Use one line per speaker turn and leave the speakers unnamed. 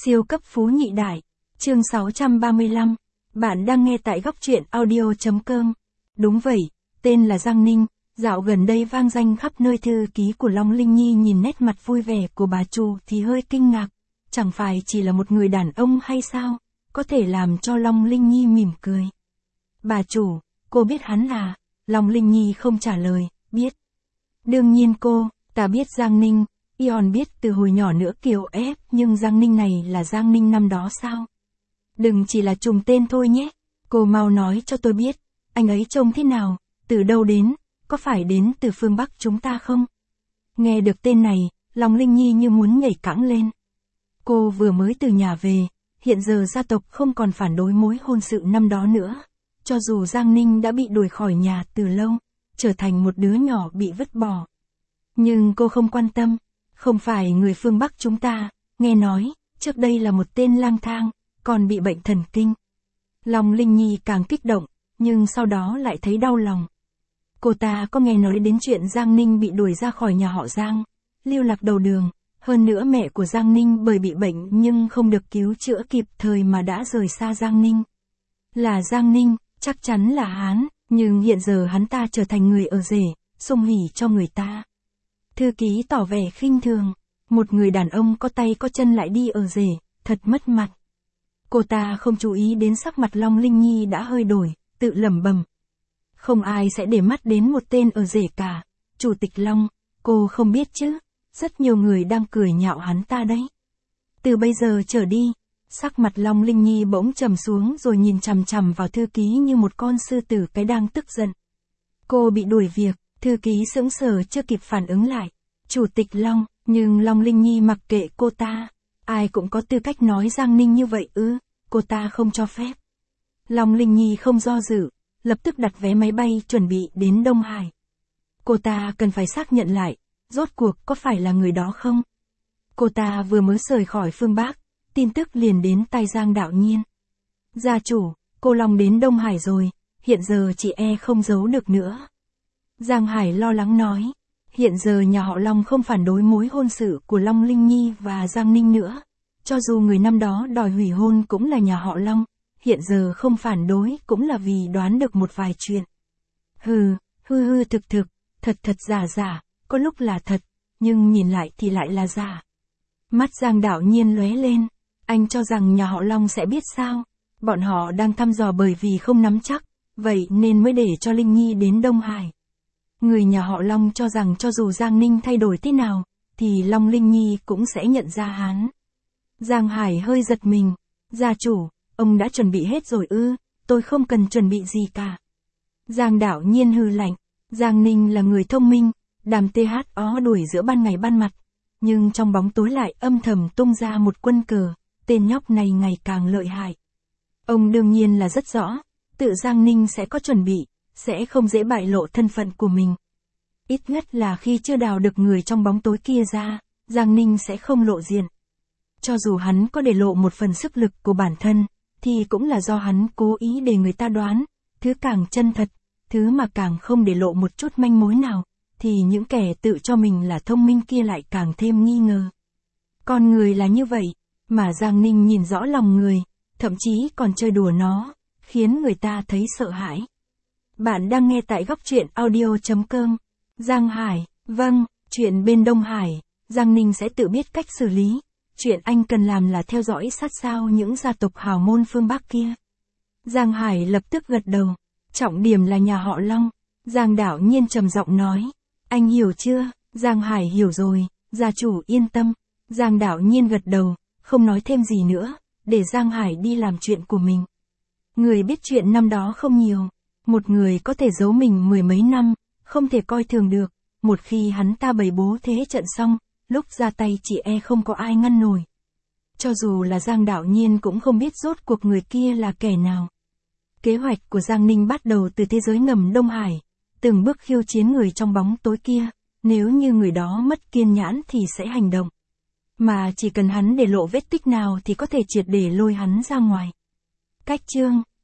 Siêu cấp phú nhị đại. Chương 635. Bạn đang nghe tại góc truyện audio.com. Đúng vậy, tên là Giang Ninh, dạo gần đây vang danh khắp nơi. Thư ký của Long Linh Nhi nhìn nét mặt vui vẻ của bà chủ thì hơi kinh ngạc. Chẳng phải chỉ là một người đàn ông hay sao, có thể làm cho Long Linh Nhi mỉm cười. Bà chủ, cô biết hắn à? Long Linh Nhi không trả lời, biết. Đương nhiên ta biết Giang Ninh. Ion biết từ hồi nhỏ nữa Kiều ép, nhưng Giang Ninh này là Giang Ninh năm đó sao? Đừng chỉ là trùng tên thôi nhé. Cô mau nói cho tôi biết, anh ấy trông thế nào, từ đâu đến, có phải đến từ phương Bắc chúng ta không? Nghe được tên này, Long Linh Nhi như muốn nhảy cẫng lên. Cô vừa mới từ nhà về, hiện giờ gia tộc không còn phản đối mối hôn sự năm đó nữa. Cho dù Giang Ninh đã bị đuổi khỏi nhà từ lâu, trở thành một đứa nhỏ bị vứt bỏ. Nhưng cô không quan tâm. Không phải người phương Bắc chúng ta, nghe nói, trước đây là một tên lang thang, còn bị bệnh thần kinh. Long Linh Nhi càng kích động, nhưng sau đó lại thấy đau lòng. Cô ta có nghe nói đến chuyện Giang Ninh bị đuổi ra khỏi nhà họ Giang, lưu lạc đầu đường, hơn nữa mẹ của Giang Ninh bởi bị bệnh nhưng không được cứu chữa kịp thời mà đã rời xa Giang Ninh. Là Giang Ninh, chắc chắn là hắn, nhưng hiện giờ hắn ta trở thành người ở rể, xung hỉ cho người ta. Thư ký tỏ vẻ khinh thường, một người đàn ông có tay có chân lại đi ở rể, thật mất mặt. Cô ta không chú ý đến sắc mặt Long Linh Nhi đã hơi đổi, tự lẩm bẩm. Không ai sẽ để mắt đến một tên ở rể cả, Chủ tịch Long, cô không biết chứ, rất nhiều người đang cười nhạo hắn ta đấy. Từ bây giờ trở đi, sắc mặt Long Linh Nhi bỗng trầm xuống rồi nhìn chằm chằm vào thư ký như một con sư tử cái đang tức giận. Cô bị đuổi việc. Thư ký sững sờ chưa kịp phản ứng lại. Chủ tịch Long, nhưng Long Linh Nhi mặc kệ cô ta. Ai cũng có tư cách nói Giang Ninh như vậy ư, cô ta không cho phép. Long Linh Nhi không do dự, lập tức đặt vé máy bay chuẩn bị đến Đông Hải. Cô ta cần phải xác nhận lại, rốt cuộc có phải là người đó không? Cô ta vừa mới rời khỏi phương Bắc, tin tức liền đến tai Giang Đạo Nhiên. Gia chủ, cô Long đến Đông Hải rồi, hiện giờ chị không giấu được nữa. Giang Hải lo lắng nói, hiện giờ nhà họ Long không phản đối mối hôn sự của Long Linh Nhi và Giang Ninh nữa. Cho dù người năm đó đòi hủy hôn cũng là nhà họ Long, hiện giờ không phản đối cũng là vì đoán được một vài chuyện. Hư thực, thật giả, có lúc là thật, nhưng nhìn lại thì lại là giả. Mắt Giang Đạo Nhiên lóe lên, anh cho rằng nhà họ Long sẽ biết sao, bọn họ đang thăm dò bởi vì không nắm chắc, vậy nên mới để cho Linh Nhi đến Đông Hải. Người nhà họ Long cho rằng cho dù Giang Ninh thay đổi thế nào, thì Long Linh Nhi cũng sẽ nhận ra hắn. Giang Hải hơi giật mình. Gia chủ, ông đã chuẩn bị hết rồi ư? Tôi không cần chuẩn bị gì cả. Giang Đạo Nhiên hừ lạnh. Giang Ninh là người thông minh, đàm THO đuổi giữa ban ngày ban mặt. Nhưng trong bóng tối lại âm thầm tung ra một quân cờ, tên nhóc này ngày càng lợi hại. Ông đương nhiên là rất rõ, tự Giang Ninh sẽ có chuẩn bị. Sẽ không dễ bại lộ thân phận của mình. Ít nhất là khi chưa đào được người trong bóng tối kia ra, Giang Ninh sẽ không lộ diện. Cho dù hắn có để lộ một phần sức lực của bản thân, thì cũng là do hắn cố ý để người ta đoán, thứ càng chân thật, thứ mà càng không để lộ một chút manh mối nào, thì những kẻ tự cho mình là thông minh kia lại càng thêm nghi ngờ. Con người là như vậy, mà Giang Ninh nhìn rõ lòng người, thậm chí còn chơi đùa nó, khiến người ta thấy sợ hãi. Bạn đang nghe tại góc truyện audio.com. Giang Hải, vâng, chuyện bên Đông Hải, Giang Ninh sẽ tự biết cách xử lý. Chuyện anh cần làm là theo dõi sát sao những gia tộc hào môn phương Bắc kia. Giang Hải lập tức gật đầu. Trọng điểm là nhà họ Long. Giang Đạo Nhiên trầm giọng nói. Anh hiểu chưa? Giang Hải hiểu rồi, gia chủ yên tâm. Giang Đạo Nhiên gật đầu, không nói thêm gì nữa, để Giang Hải đi làm chuyện của mình. Người biết chuyện năm đó không nhiều. Một người có thể giấu mình mười mấy năm, không thể coi thường được, một khi hắn ta bày bố thế trận xong, lúc ra tay chỉ không có ai ngăn nổi. Cho dù là Giang Đạo Nhiên cũng không biết rốt cuộc người kia là kẻ nào. Kế hoạch của Giang Ninh bắt đầu từ thế giới ngầm Đông Hải, từng bước khiêu chiến người trong bóng tối kia, nếu như người đó mất kiên nhẫn thì sẽ hành động. Mà chỉ cần hắn để lộ vết tích nào thì có thể triệt để lôi hắn ra ngoài. Cách chương